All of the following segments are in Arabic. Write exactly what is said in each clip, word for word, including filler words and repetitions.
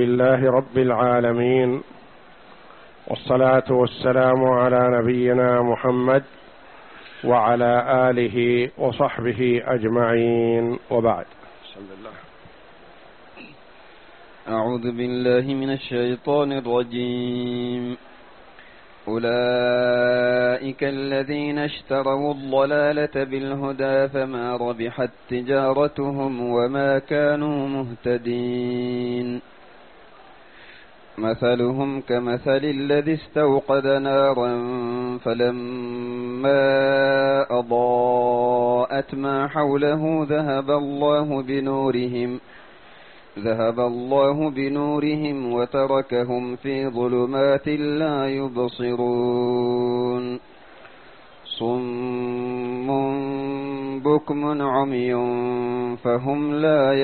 لله رب العالمين، والصلاة والسلام على نبينا محمد وعلى آله وصحبه أجمعين، وبعد. بسم الله. أعوذ بالله من الشيطان الرجيم. أولئك الذين اشتروا الضلالة بالهدى فما ربحت تجارتهم وما كانوا مهتدين. مثلهم كمثل الذي استوقد نارا فلما أضاءت ما حوله ذهب الله بنورهم ذهب الله بنورهم وتركهم في ظلمات لا يبصرون. صم بكم عمي فهم لا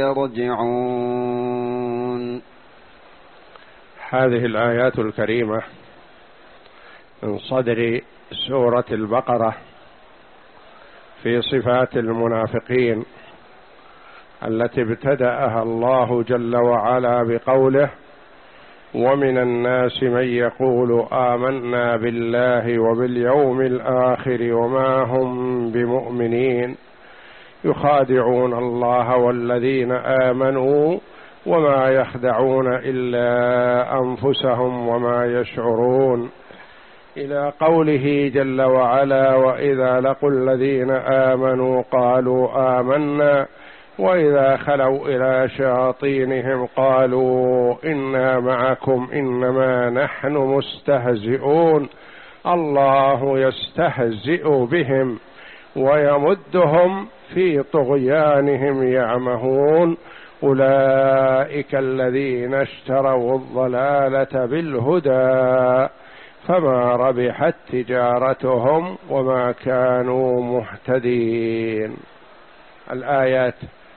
يرجعون. هذه الآيات الكريمة من صدر سورة البقرة في صفات المنافقين التي ابتدأها الله جل وعلا بقوله: ومن الناس من يقول آمنا بالله وباليوم الآخر وما هم بمؤمنين يخادعون الله والذين آمنوا وما يخدعون إلا أنفسهم وما يشعرون، إلى قوله جل وعلا: وإذا لقوا الذين آمنوا قالوا آمنا وإذا خلوا إلى شياطينهم قالوا إنا معكم إنما نحن مستهزئون الله يستهزئ بهم ويمدهم في طغيانهم يعمهون. أولئك الذين اشتروا الضلالة بالهدى فما ربحت تجارتهم وما كانوا مهتدين. الآيات: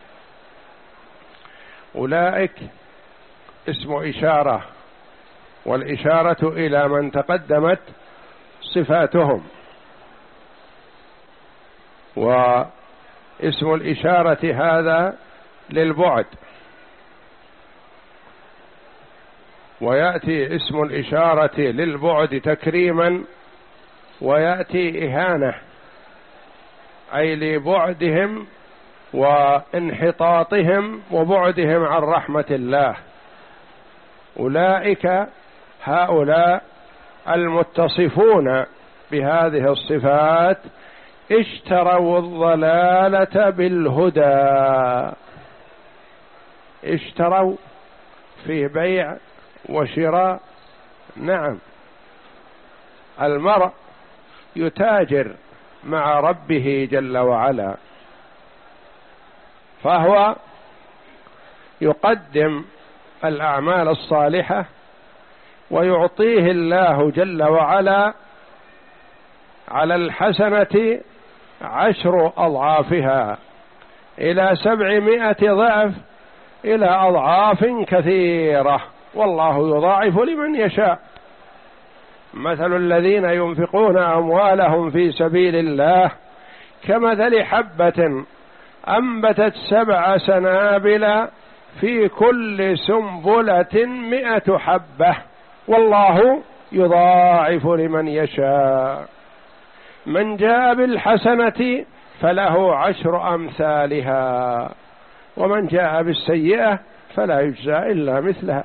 أولئك اسم إشارة، والإشارة إلى من تقدمت صفاتهم، واسم الإشارة هذا للبعد، ويأتي اسم الإشارة للبعد تكريما، ويأتي إهانة، أي لبعدهم وانحطاطهم وبعدهم عن رحمة الله. أولئك هؤلاء المتصفون بهذه الصفات اشتروا الضلالة بالهدى. اشتروا في بيع وشراء. نعم، المرء يتاجر مع ربه جل وعلا، فهو يقدم الأعمال الصالحة ويعطيه الله جل وعلا على الحسنة عشر أضعافها إلى سبعمائة ضعف إلى أضعاف كثيرة، والله يضاعف لمن يشاء. مثل الذين ينفقون أموالهم في سبيل الله كمثل حبة أنبتت سبع سنابل في كل سنبلة مئة حبة والله يضاعف لمن يشاء. من جاء بالحسنة فله عشر أمثالها ومن جاء بالسيئة فلا يجزى إلا مثلها.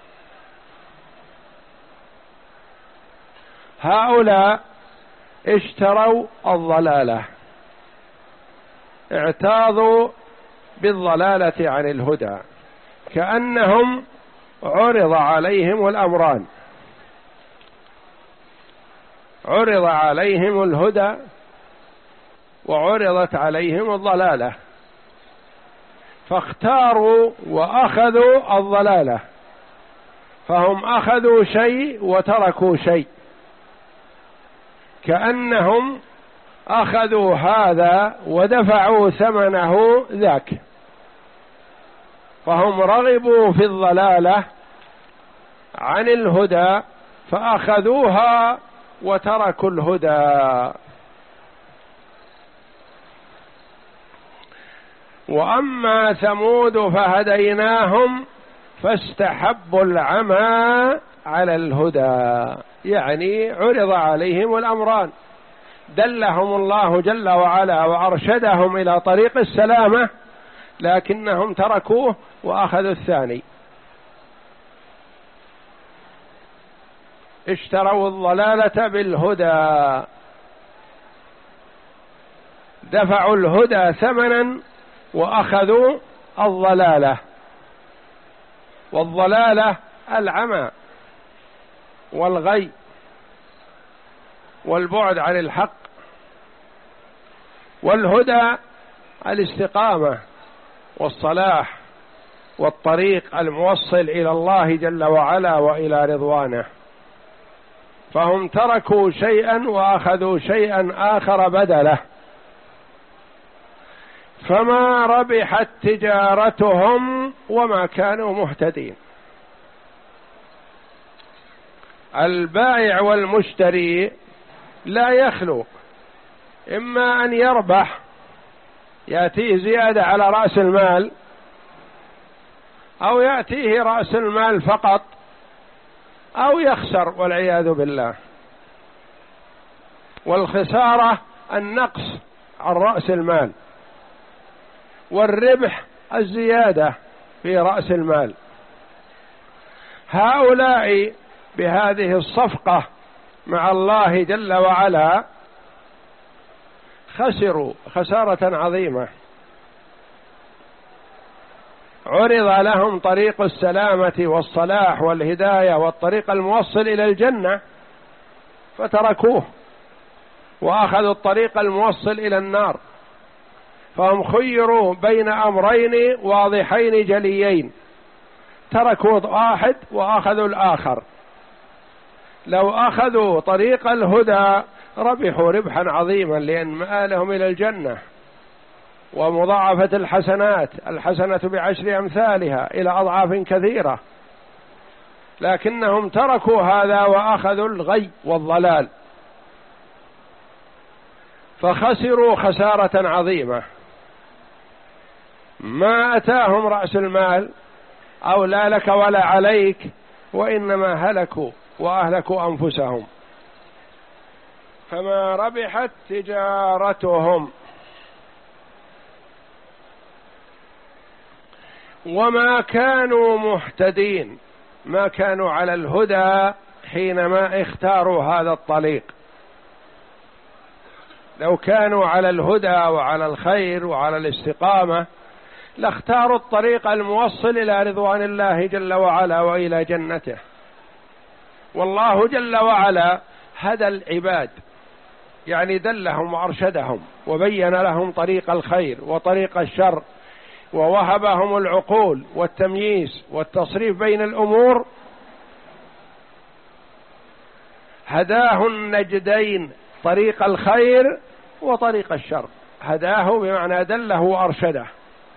هؤلاء اشتروا الضلالة، اعتاضوا بالضلالة عن الهدى، كأنهم عرض عليهم الأمران، عرض عليهم الهدى وعرضت عليهم الضلالة، فاختاروا وأخذوا الضلالة، فهم أخذوا شيء وتركوا شيء، كأنهم أخذوا هذا ودفعوا ثمنه ذاك، فهم رغبوا في الضلالة عن الهدى فأخذوها وتركوا الهدى. وأما ثمود فهديناهم فاستحبوا العمى على الهدى، يعني عرض عليهم الأمران، دلهم الله جل وعلا وأرشدهم إلى طريق السلامة، لكنهم تركوه وأخذوا الثاني. اشتروا الضلالة بالهدى، دفعوا الهدى ثمنا وأخذوا الضلالة، والضلالة العمى والغي والبعد عن الحق، والهدى الاستقامة والصلاح والطريق الموصل إلى الله جل وعلا وإلى رضوانه. فهم تركوا شيئا وأخذوا شيئا آخر بدله، فما ربحت تجارتهم وما كانوا مهتدين. البائع والمشتري لا يخلو، إما أن يربح يأتيه زيادة على رأس المال، أو يأتيه رأس المال فقط، أو يخسر والعياذ بالله. والخسارة النقص عن رأس المال، والربح الزيادة في رأس المال. هؤلاء بهذه الصفقة مع الله جل وعلا خسروا خسارة عظيمة. عرض لهم طريق السلامة والصلاح والهداية والطريق الموصل إلى الجنة فتركوه وأخذوا الطريق الموصل إلى النار. فهم خيروا بين أمرين واضحين جليين، تركوا واحد وأخذوا الآخر. لو أخذوا طريق الهدى ربحوا ربحا عظيما، لأن مآلهم إلى الجنة ومضاعفة الحسنات، الحسنة بعشر أمثالها إلى أضعاف كثيرة، لكنهم تركوا هذا وأخذوا الغي والضلال فخسروا خسارة عظيمة. ما أتاهم رأس المال أو لا لك ولا عليك، وإنما هلكوا وأهلكوا أنفسهم. فما ربحت تجارتهم وما كانوا مهتدين، ما كانوا على الهدى حينما اختاروا هذا الطريق. لو كانوا على الهدى وعلى الخير وعلى الاستقامة لاختاروا الطريق الموصل إلى رضوان الله جل وعلا وإلى جنته. والله جل وعلا هدى العباد، يعني دلهم وأرشدهم وبين لهم طريق الخير وطريق الشر، ووهبهم العقول والتمييز والتصريف بين الأمور. هداه النجدين، طريق الخير وطريق الشر، هداه بمعنى دله وأرشده.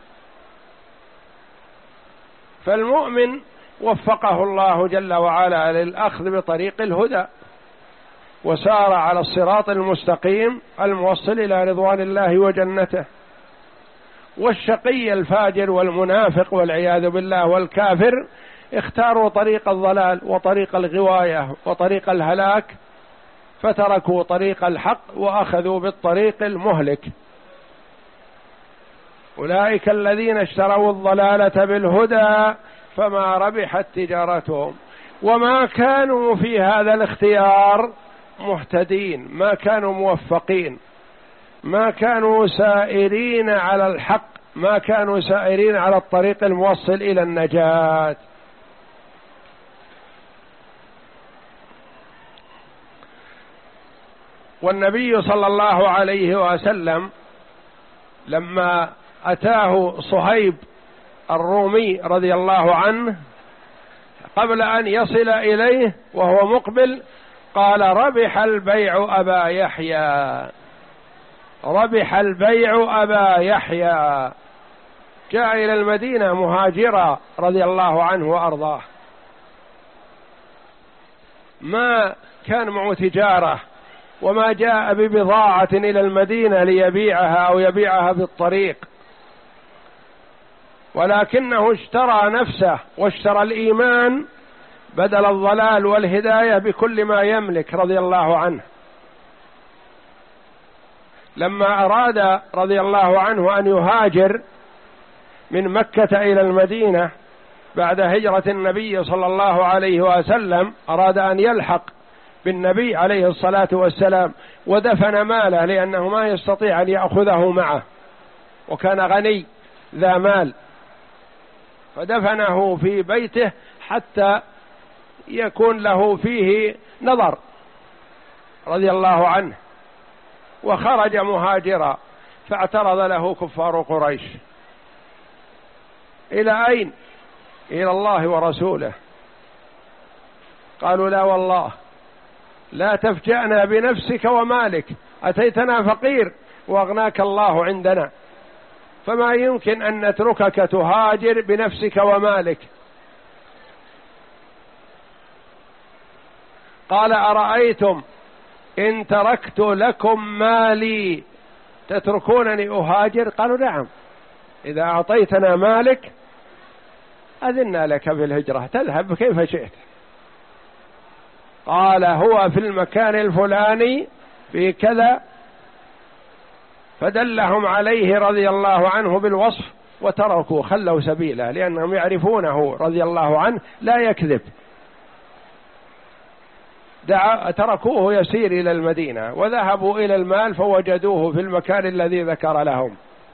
فالمؤمن وفقه الله جل وعلا للأخذ بطريق الهدى وسار على الصراط المستقيم الموصل إلى رضوان الله وجنته. والشقي الفاجر والمنافق والعياذ بالله والكافر اختاروا طريق الضلال وطريق الغواية وطريق الهلاك، فتركوا طريق الحق وأخذوا بالطريق المهلك. أولئك الذين اشتروا الضلالة بالهدى فما ربحت تجارتهم وما كانوا في هذا الاختيار مهتدين، ما كانوا موفقين، ما كانوا سائرين على الحق، ما كانوا سائرين على الطريق الموصل إلى النجاة. والنبي صلى الله عليه وسلم لما أتاه صهيب الرومي رضي الله عنه قبل أن يصل إليه وهو مقبل قال: ربح البيع أبا يحيى، ربح البيع أبا يحيى. جاء إلى المدينة مهاجرا رضي الله عنه وأرضاه، ما كان معه تجارة وما جاء ببضاعة إلى المدينة ليبيعها أو يبيعها في الطريق، ولكنه اشترى نفسه واشترى الإيمان بدل الضلال والهداية بكل ما يملك رضي الله عنه. لما أراد رضي الله عنه أن يهاجر من مكة إلى المدينة بعد هجرة النبي صلى الله عليه وسلم، أراد أن يلحق بالنبي عليه الصلاة والسلام، ودفن ماله لأنه ما يستطيع أن يأخذه معه، وكان غني ذا مال، فدفنه في بيته حتى يكون له فيه نظر رضي الله عنه، وخرج مهاجرا. فاعترض له كفار قريش: إلى أين؟ إلى الله ورسوله. قالوا: لا والله، لا تفجأنا بنفسك ومالك، أتيتنا فقير وأغناك الله عندنا، فما يمكن أن نتركك تهاجر بنفسك ومالك. قال: أرأيتم إن تركت لكم مالي تتركونني أهاجر؟ قالوا: نعم، إذا أعطيتنا مالك أذنا لك في الهجرة، تذهب كيف شئت. قال: هو في المكان الفلاني في كذا، فدلهم عليه رضي الله عنه بالوصف، وتركوا خلوا سبيله، لأنهم يعرفونه رضي الله عنه لا يكذب. دعا تركوه يسير إلى المدينة، وذهبوا إلى المال فوجدوه في المكان الذي ذكر لهم،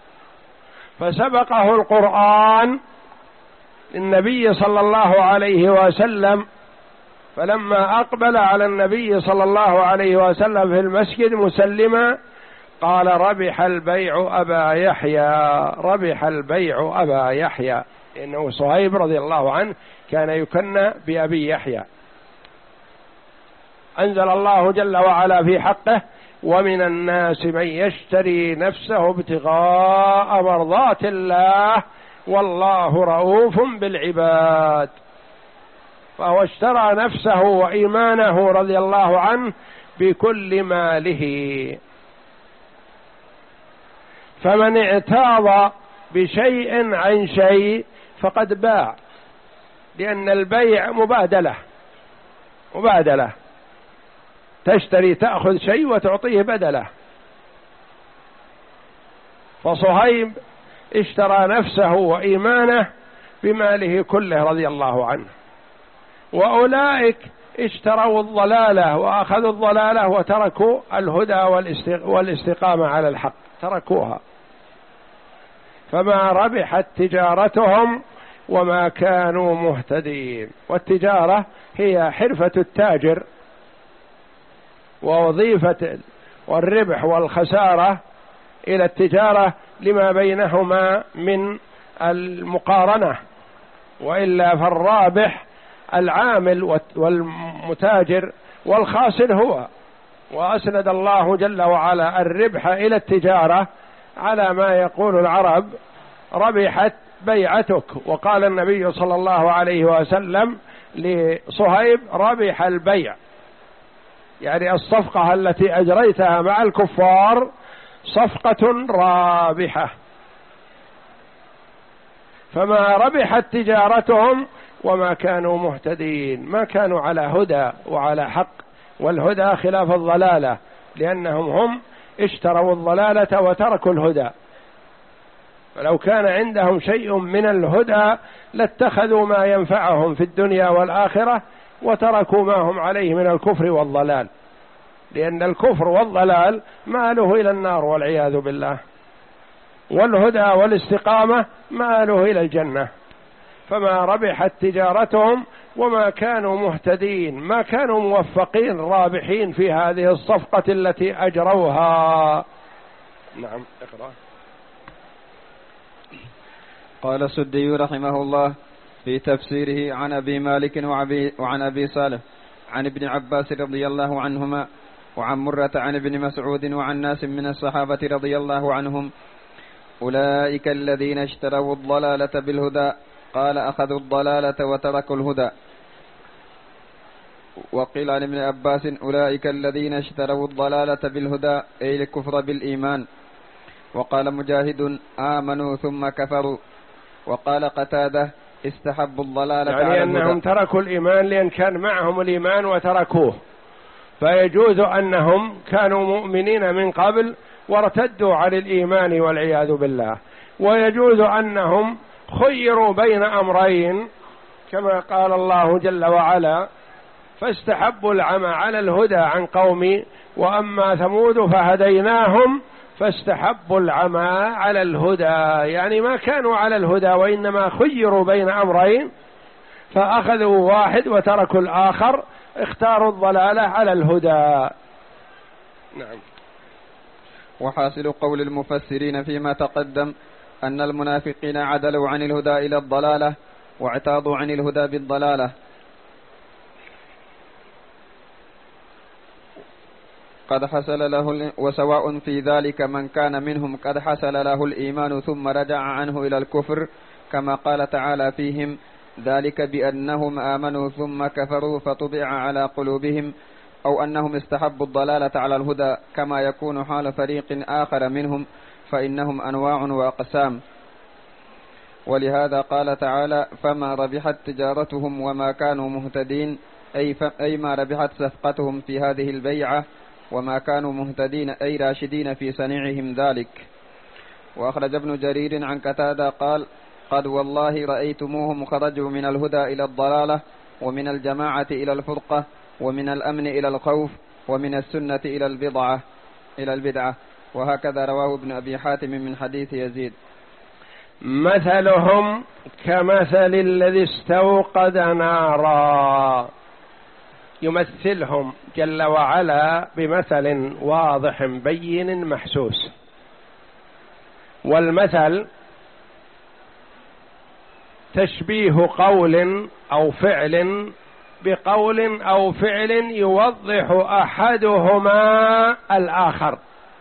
فسبقه القرآن النبي صلى الله عليه وسلم. فلما أقبل على النبي صلى الله عليه وسلم في المسجد مسلما قال: ربح البيع أبا يحيى، ربح البيع أبا يحيى، إنه صهيب رضي الله عنه كان يكنى بأبي يحيى. أنزل الله جل وعلا في حقه: ومن الناس من يشتري نفسه ابتغاء مرضات الله والله رؤوف بالعباد. فهو اشترى نفسه وإيمانه رضي الله عنه بكل ماله. فمن اعتاض بشيء عن شيء فقد باع، لأن البيع مبادلة، مبادلة، تشتري تأخذ شيء وتعطيه بدله. فصهيب اشترى نفسه وإيمانه بماله كله رضي الله عنه، وأولئك اشتروا الضلالة وأخذوا الضلالة وتركوا الهدى والاستقامة على الحق، تركوها، فما ربحت تجارتهم وما كانوا مهتدين. والتجارة هي حرفة التاجر ووظيفة والربح والخسارة إلى التجارة لما بينهما من المقارنة، وإلا فالرابح العامل والمتاجر والخاسر هو. وأسند الله جل وعلا الربح إلى التجارة على ما يقول العرب: ربحت بيعتك. وقال النبي صلى الله عليه وسلم لصهيب: ربح البيع، يعني الصفقة التي أجريتها مع الكفار صفقة رابحة. فما ربحت تجارتهم وما كانوا مهتدين، ما كانوا على هدى وعلى حق، والهدى خلاف الضلالة، لأنهم هم اشتروا الضلالة وتركوا الهدى. فلو كان عندهم شيء من الهدى لاتخذوا ما ينفعهم في الدنيا والآخرة وتركوا ما هم عليه من الكفر والضلال، لأن الكفر والضلال مآله إلى النار والعياذ بالله، والهدى والاستقامة مآله إلى الجنة. فما ربحت تجارتهم وما كانوا مهتدين، ما كانوا موفقين رابحين في هذه الصفقة التي أجروها. نعم، اقرأ. قال السدي رحمه الله في تفسيره عن أبي مالك وعن أبي صالح عن ابن عباس رضي الله عنهما وعن مرة عن ابن مسعود وعن ناس من الصحابة رضي الله عنهم: أولئك الذين اشتروا الضلالة بالهدى. قال: أخذوا الضلالة وتركوا الهدى. وقيل عن ابن عباس: أولئك الذين اشتروا الضلالة بالهدى أي الكفر بالإيمان. وقال مجاهد: آمنوا ثم كفروا. وقال قتادة استحبوا الضلالة يعني على أنهم الهدى. تركوا الإيمان لأن كان معهم الإيمان وتركوه، فيجوز أنهم كانوا مؤمنين من قبل وارتدوا عن الإيمان والعياذ بالله، ويجوز أنهم خيروا بين أمرين كما قال الله جل وعلا فاستحبوا العمى على الهدى عن قوم وأما ثمود فهديناهم فاستحبوا العمى على الهدى، يعني ما كانوا على الهدى وإنما خيروا بين أمرين فأخذوا واحد وتركوا الآخر، اختاروا الضلالة على الهدى. نعم. وحاصل قول المفسرين فيما تقدم أن المنافقين عدلوا عن الهدى إلى الضلالة واعتاضوا عن الهدى بالضلالة، قد حصل له، وسواء في ذلك من كان منهم قد حصل له الإيمان ثم رجع عنه إلى الكفر كما قال تعالى فيهم ذلك بأنهم آمنوا ثم كفروا فطبع على قلوبهم، أو أنهم استحبوا الضلالة على الهدى كما يكون حال فريق آخر منهم فإنهم أنواع وأقسام. ولهذا قال تعالى فما ربحت تجارتهم وما كانوا مهتدين، أي, أي ما ربحت صفقتهم في هذه البيعة وما كانوا مهتدين أي راشدين في صنيعهم ذلك. وأخرج ابن جرير عن قتادة قال قد والله رأيتموهم خرجوا من الهدى إلى الضلالة ومن الجماعة إلى الفرقة ومن الأمن إلى الخوف ومن السنة إلى البضعة إلى البدعة. وهكذا رواه ابن أبي حاتم من حديث يزيد. مثلهم كمثل الذي استوقد نارا، يمثلهم جل وعلا بمثل واضح بين محسوس، والمثل تشبيه قول أو فعل بقول أو فعل يوضح أحدهما الآخر.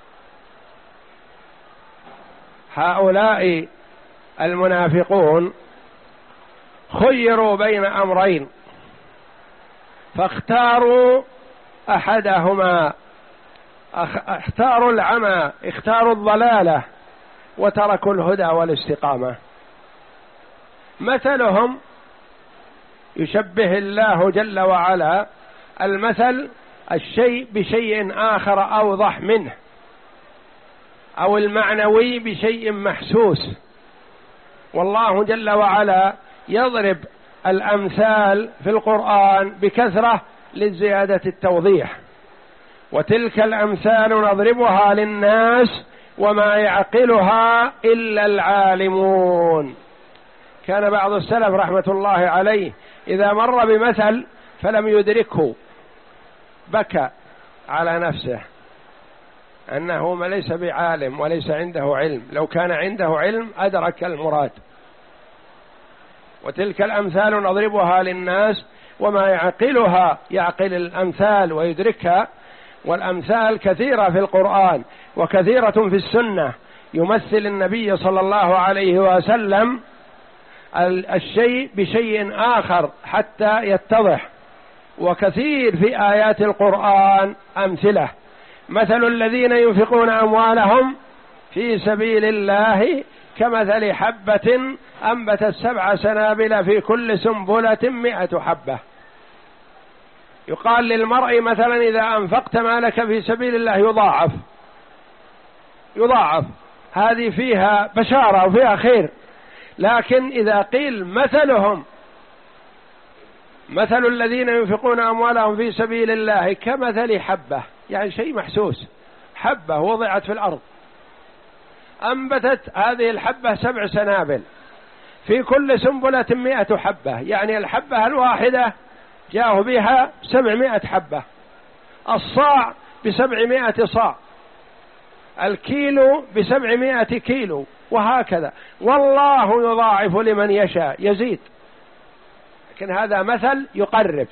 هؤلاء المنافقون خيروا بين أمرين فاختاروا أحدهما، اختاروا العمى، اختاروا الضلالة وتركوا الهدى والاستقامة. مثلهم يشبه الله جل وعلا المثل الشيء بشيء آخر أوضح منه، أو المعنوي بشيء محسوس. والله جل وعلا يضرب الأمثال في القرآن بكثرة لزيادة التوضيح، وتلك الأمثال نضربها للناس وما يعقلها إلا العالمون. كان بعض السلف رحمة الله عليه إذا مر بمثل فلم يدركه بكى على نفسه أنه ليس بعالم وليس عنده علم، لو كان عنده علم أدرك المراد. وتلك الأمثال نضربها للناس وما يعقلها، يعقل الأمثال ويدركها، والأمثال كثيرة في القرآن وكثيرة في السنة. يمثل النبي صلى الله عليه وسلم الشيء بشيء آخر حتى يتضح، وكثير في آيات القرآن أمثلة. مثل الذين ينفقون أموالهم في سبيل الله كمثل حبة أنبتت سبع سنابل في كل سنبلة مئة حبة. يقال للمرء مثلا إذا أنفقت مالك في سبيل الله يضاعف يضاعف، هذه فيها بشارة وفيها خير. لكن إذا قيل مثلهم مثل الذين ينفقون أموالهم في سبيل الله كمثل حبة، يعني شيء محسوس، حبة وضعت في الأرض أنبتت هذه الحبة سبع سنابل في كل سنبلة مئة حبة، يعني الحبة الواحدة جاءوا بها سبعمائة حبة، الصاع بسبعمائة صاع، الكيلو بسبعمائة كيلو، وهكذا. والله يضاعف لمن يشاء يزيد. لكن هذا مثل يقرب.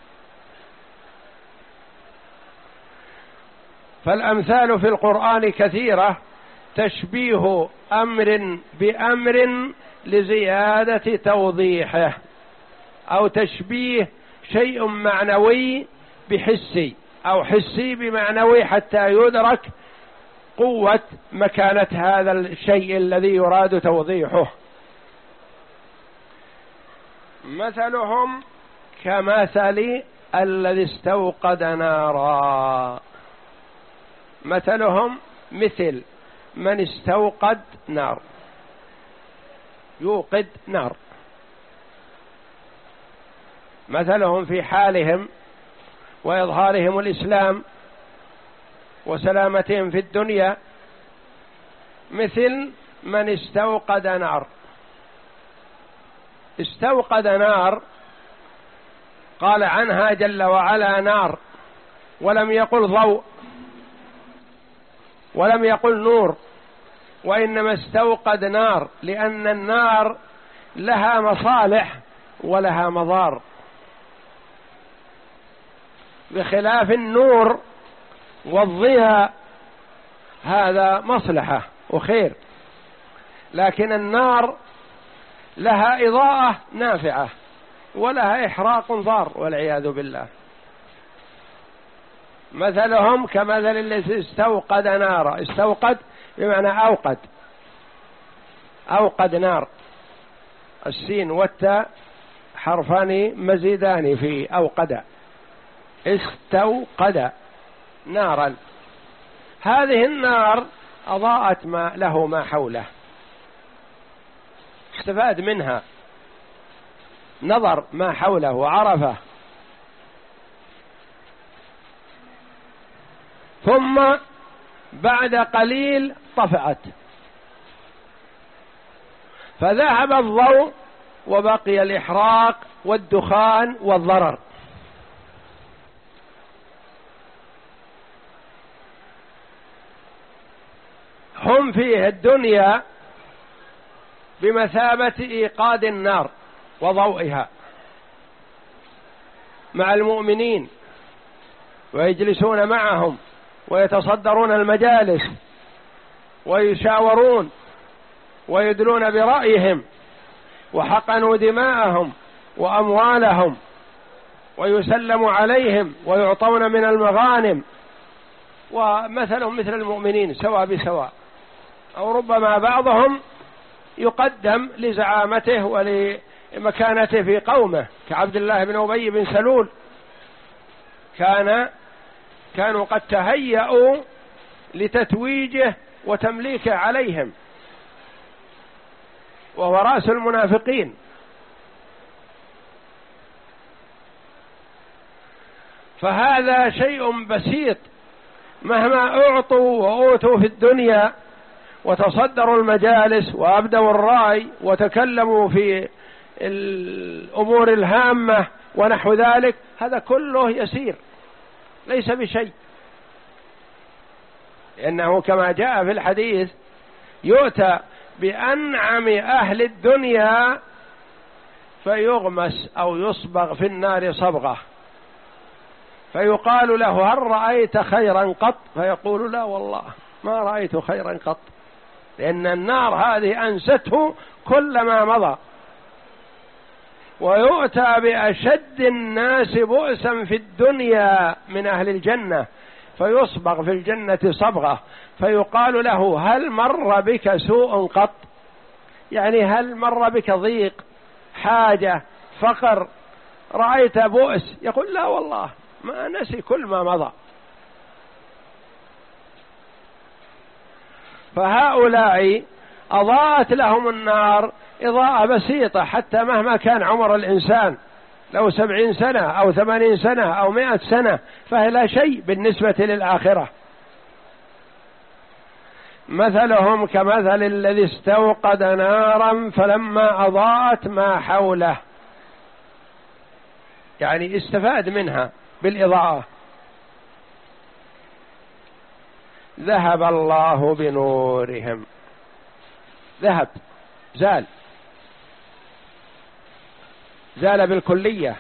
فالأمثال في القرآن كثيرة تشبيه أمر بأمر لزيادة توضيحه، أو تشبيه شيء معنوي بحسي، أو حسي بمعنوي حتى يدرك قوة مكانة هذا الشيء الذي يراد توضيحه. مثلهم كمثل الذي استوقد نارا. مثلهم مثل من استوقد نار، يوقد نار. مثلهم في حالهم وإظهارهم الإسلام وسلامتهم في الدنيا مثل من استوقد نار. استوقد نار قال عنها جل وعلا نار، ولم يقل ضوء ولم يقل نور، وإنما استوقد نار، لأن النار لها مصالح ولها مضار، بخلاف النور والضياء هذا مصلحة وخير، لكن النار لها إضاءة نافعة ولها إحراق ضار والعياذ بالله. مثلهم كمثل الذي استوقد نارا. استوقد بمعنى أوقد، أوقد نار. السين والتاء حرفان مزيدان في أوقد. استوقد نارا، هذه النار أضاءت ما له ما حوله، استفاد منها، نظر ما حوله وعرفه، ثم بعد قليل طفأت، فذهب الضوء وبقي الإحراق والدخان والضرر. هم في الدنيا بمثابة إيقاد النار وضوئها مع المؤمنين، ويجلسون معهم ويتصدرون المجالس ويشاورون ويدلون برأيهم، وحقنوا دماءهم وأموالهم، ويسلم عليهم ويعطون من المغانم، ومثلهم مثل المؤمنين سواء بسواء، أو ربما بعضهم يقدم لزعامته ولمكانته في قومه، كعبد الله بن أبي بن سلول، كان كانوا قد تهيأوا لتتويجه وتمليكه عليهم، وهو رأس المنافقين. فهذا شيء بسيط، مهما أعطوا وأوتوا في الدنيا وتصدروا المجالس وأبدوا الرأي وتكلموا في الأمور الهامة ونحو ذلك، هذا كله يسير ليس بشيء، لأنه كما جاء في الحديث يؤتى بأنعم أهل الدنيا فيغمس أو يصبغ في النار صبغة، فيقال له هل رأيت خيرا قط؟ فيقول لا والله ما رأيت خيرا قط، لأن النار هذه أنسته كل ما مضى. ويؤتى بأشد الناس بؤسا في الدنيا من أهل الجنة فيصبغ في الجنة صبغة، فيقال له هل مر بك سوء قط؟ يعني هل مر بك ضيق، حاجة، فقر، رأيت بؤس؟ يقول لا والله ما نسي كل ما مضى. فهؤلاء أضاءت لهم النار إضاءة بسيطة، حتى مهما كان عمر الإنسان، لو سبعين سنة أو ثمانين سنة أو مئة سنة فهي لا شيء بالنسبة للآخرة. مثلهم كمثل الذي استوقد نارا فلما أضاءت ما حوله، يعني استفاد منها بالإضاءة. ذهب الله بنورهم، ذهب، زال، زال بالكلية.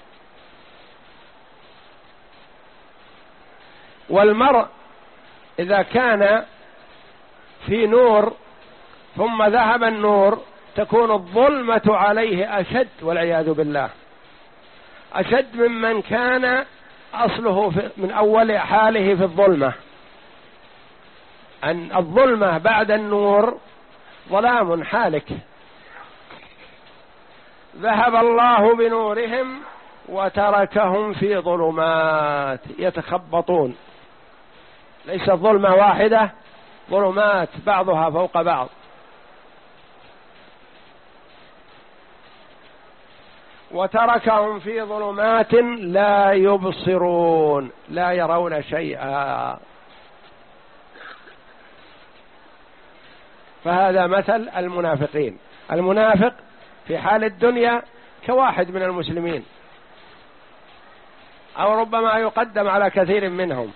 والمرء إذا كان في نور ثم ذهب النور تكون الظلمة عليه أشد والعياذ بالله، أشد ممن كان أصله من أول حاله في الظلمة. أن الظلمة بعد النور ظلام حالك، ذهب الله بنورهم وتركهم في ظلمات يتخبطون. ليست ظلمة واحدة، ظلمات بعضها فوق بعض. وتركهم في ظلمات لا يبصرون، لا يرون شيئا. فهذا مثل المنافقين. المنافق في حال الدنيا كواحد من المسلمين، أو ربما يقدم على كثير منهم،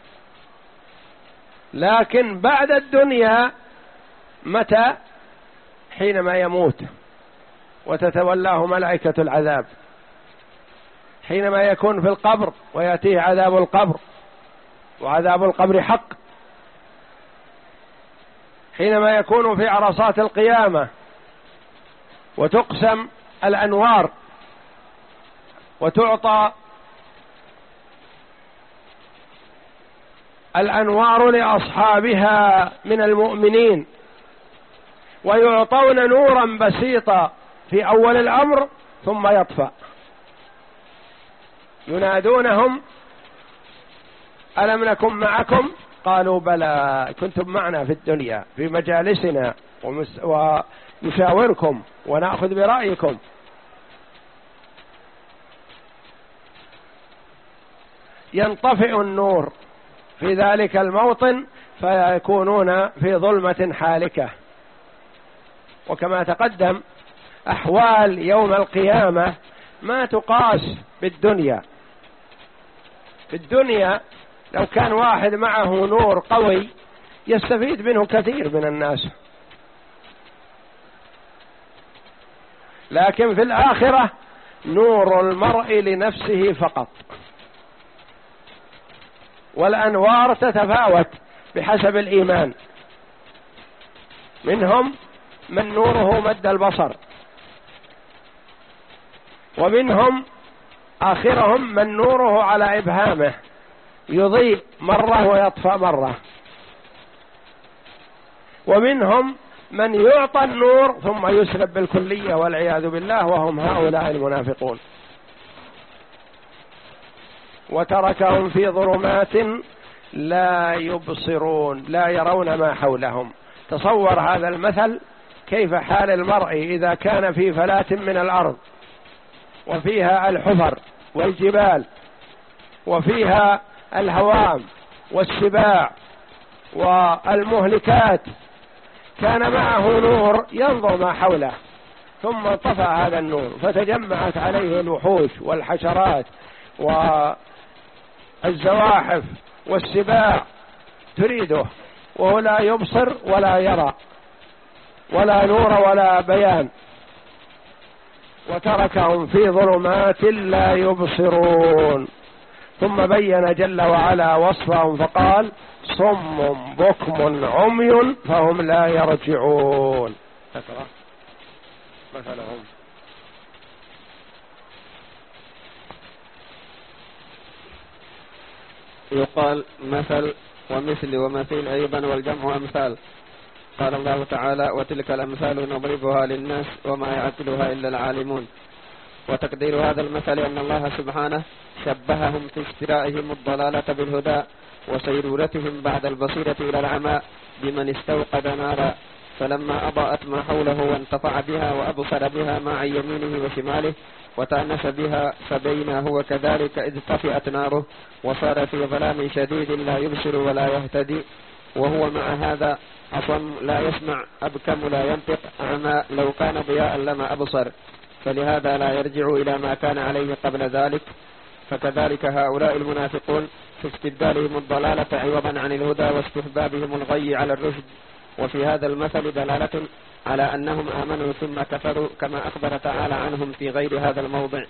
لكن بعد الدنيا متى؟ حينما يموت وتتولاه ملائكة العذاب، حينما يكون في القبر ويأتيه عذاب القبر، وعذاب القبر حق، حينما يكون في عرصات القيامة وتقسم الأنوار وتعطى الأنوار لأصحابها من المؤمنين، ويعطون نورا بسيطا في أول الأمر ثم يطفأ. ينادونهم ألم نكن معكم؟ قالوا بلى كنتم معنا في الدنيا في مجالسنا ونشاوركم ونأخذ برأيكم. ينطفئ النور في ذلك الموطن فيكونون في ظلمة حالكة. وكما تقدم أحوال يوم القيامة ما تقاس بالدنيا. في الدنيا لو كان واحد معه نور قوي يستفيد منه كثير من الناس، لكن في الآخرة نور المرء لنفسه فقط، والأنوار تتفاوت بحسب الإيمان. منهم من نوره مد البصر، ومنهم آخرهم من نوره على إبهامه يضيء مرة ويطفأ مرة، ومنهم من يعطى النور ثم يسلب بالكلية والعياذ بالله، وهم هؤلاء المنافقون. وتركهم في ظلمات لا يبصرون، لا يرون ما حولهم. تصور هذا المثل كيف حال المرء إذا كان في فلاة من الأرض وفيها الحفر والجبال وفيها الهوام والسباع والمهلكات، كان معه نور ينظر ما حوله، ثم طفى هذا النور فتجمعت عليه الوحوش والحشرات والزواحف والسباع تريده، وهو لا يبصر ولا يرى ولا نور ولا بيان. وتركهم في ظلمات لا يبصرون. ثم بين جل وعلا وصفهم فقال صم بكم عمي فهم لا يرجعون. تقرأ مثلهم. يقال مثل ومثل ومثيل أيضا، والجمع أمثال. قال الله تعالى وتلك الأمثال نضربها للناس وما يعقلها إلا العالمون. وتقدير هذا المثل أن الله سبحانه شبههم في اشترائهم الضلالة بالهدى وسيرورتهم بعد البصيرة إلى العمى بمن استوقد نارا، فلما أضاءت ما حوله وانتفع بها وأبصر بها ما عن يمينه وشماله وتأنس بها فبينا هو كذلك إذ طفئت ناره وصار في ظلام شديد لا يبصر ولا يهتدي، وهو مع هذا أصم لا يسمع أبكم لا ينطق أعمى لو كان ضياء لما أبصر، فلهذا لا يرجع إلى ما كان عليه قبل ذلك. فكذلك هؤلاء المنافقون في استبدالهم الضلالة عوضا عن الهدى واستحبابهم الغي على الرشد. وفي هذا المثل دلالة على أنهم آمنوا ثم كفروا كما أخبر تعالى عنهم في غير هذا الموضع.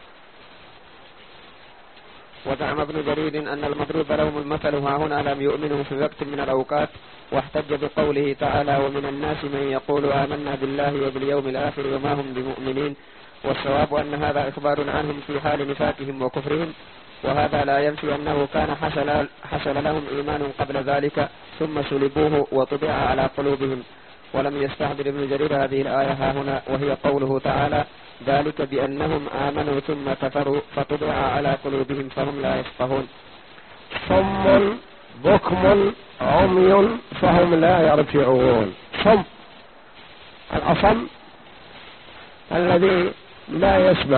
وزعم ابن جرير أن المضروب لهم المثل ها هنا لم يؤمنوا في وقت من الأوقات، واحتج بقوله تعالى ومن الناس من يقول آمنا بالله وباليوم الآخر وما هم بمؤمنين، والصواب أن هذا إخبار عنهم في حال نفاقهم وكفرهم، وهذا لا ينفي أنه كان حصل, حصل لهم إيمان قبل ذلك ثم سلبوه وطبع على قلوبهم. ولم يستحضر ابن جرير هذه الآية ها هنا، وهي قوله تعالى ذلك بأنهم آمنوا ثم كفروا فطبع على قلوبهم فهم لا يفقهون. صم بكم عمي فهم لا يرجعون. صم الأصم الذي لا يسمع،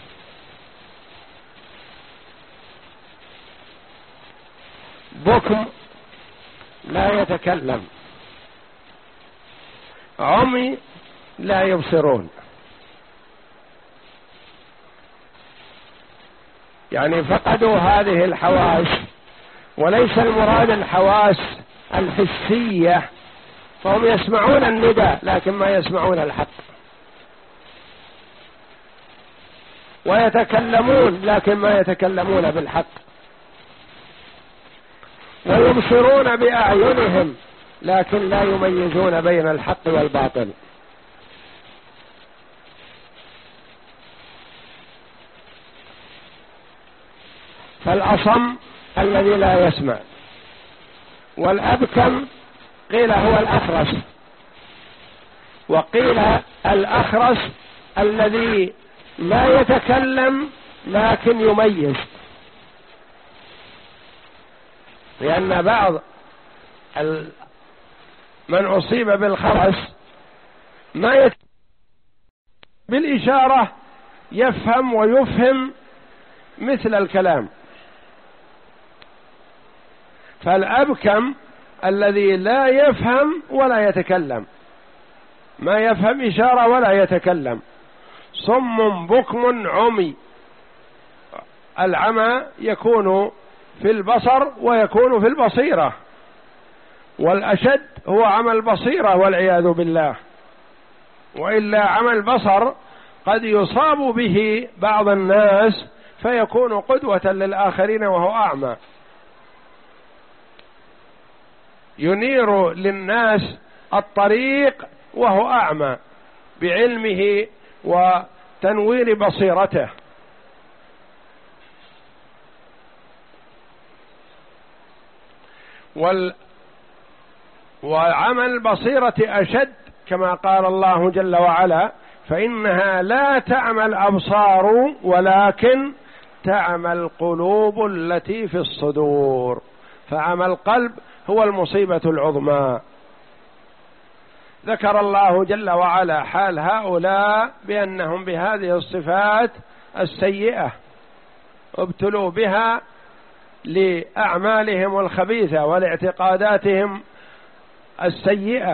بكم لا يتكلم، عمي لا يبصرون. يعني فقدوا هذه الحواس، وليس المراد الحواس الحسية، فهم يسمعون النداء لكن ما يسمعون الحق، ويتكلمون لكن ما يتكلمون بالحق، ويبصرون بأعينهم لكن لا يميزون بين الحق والباطل. فالأصم الذي لا يسمع، والأبكم قيل هو الأخرس، وقيل الأخرس الذي لا يتكلم لكن يميز، لأن بعض من أصيب بالخرس ما يت... بالإشارة يفهم ويفهم مثل الكلام. فالأبكم الذي لا يفهم ولا يتكلم، ما يفهم إشارة ولا يتكلم. صم بكم عمي، العمى يكون في البصر ويكون في البصيرة، والأشد هو عمى البصيرة والعياذ بالله، وإلا عمى البصر قد يصاب به بعض الناس فيكون قدوة للآخرين وهو أعمى، ينير للناس الطريق وهو أعمى بعلمه وتنوير بصيرته. وال وعمى البصيرة أشد، كما قال الله جل وعلا: فإنها لا تعمى الأبصار ولكن تعمى القلوب التي في الصدور. فعمى القلب هو المصيبة العظمى. ذكر الله جل وعلا حال هؤلاء بأنهم بهذه الصفات السيئة ابتلوا بها لأعمالهم الخبيثة ولاعتقاداتهم السيئة.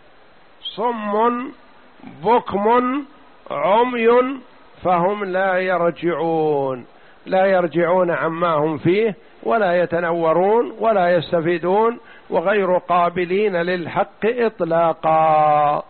صم بكم عمي فهم لا يرجعون، لا يرجعون عما هم فيه ولا يتنورون ولا يستفيدون، وغير قابلين للحق إطلاقا.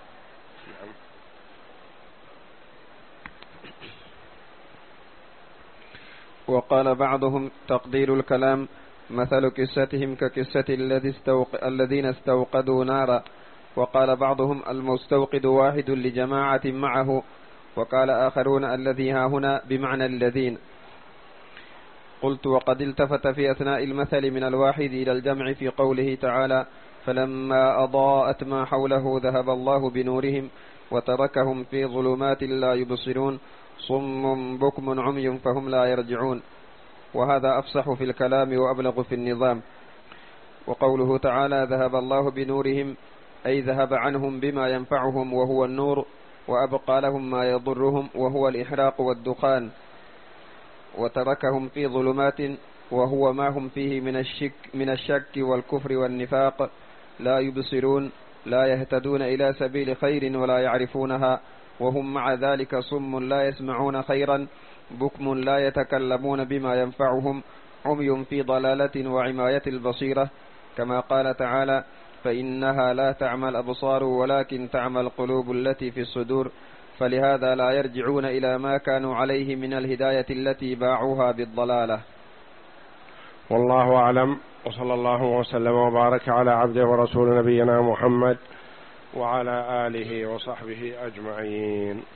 وقال بعضهم: تقدير الكلام مثل قصتهم كقصة الذي استوق... الذين استوقدوا نارا. وقال بعضهم: المستوقد واحد لجماعة معه. وقال آخرون: الذي ها هنا بمعنى الذين. قلت: وقد التفت في أثناء المثل من الواحد إلى الجمع في قوله تعالى: فلما أضاءت ما حوله ذهب الله بنورهم وتركهم في ظلمات لا يبصرون صم بكم عمي فهم لا يرجعون. وهذا أفصح في الكلام وأبلغ في النظام. وقوله تعالى: ذهب الله بنورهم أي ذهب عنهم بما ينفعهم وهو النور، وأبقى لهم ما يضرهم وهو الإحراق والدخان، وتركهم في ظلمات وهو ما هم فيه من الشك, من الشك والكفر والنفاق لا يبصرون، لا يهتدون إلى سبيل خير ولا يعرفونها، وهم مع ذلك صم لا يسمعون خيرا، بكم لا يتكلمون بما ينفعهم، عمي في ضلالة وعماية البصيرة، كما قال تعالى: فإنها لا تعمى الأبصار ولكن تعمى القلوب التي في الصدور، فلهذا لا يرجعون إلى ما كانوا عليه من الهداية التي باعوها بالضلالة. والله أعلم، وصلى الله وسلم وبارك على عبده ورسول نبينا محمد وعلى آله وصحبه أجمعين.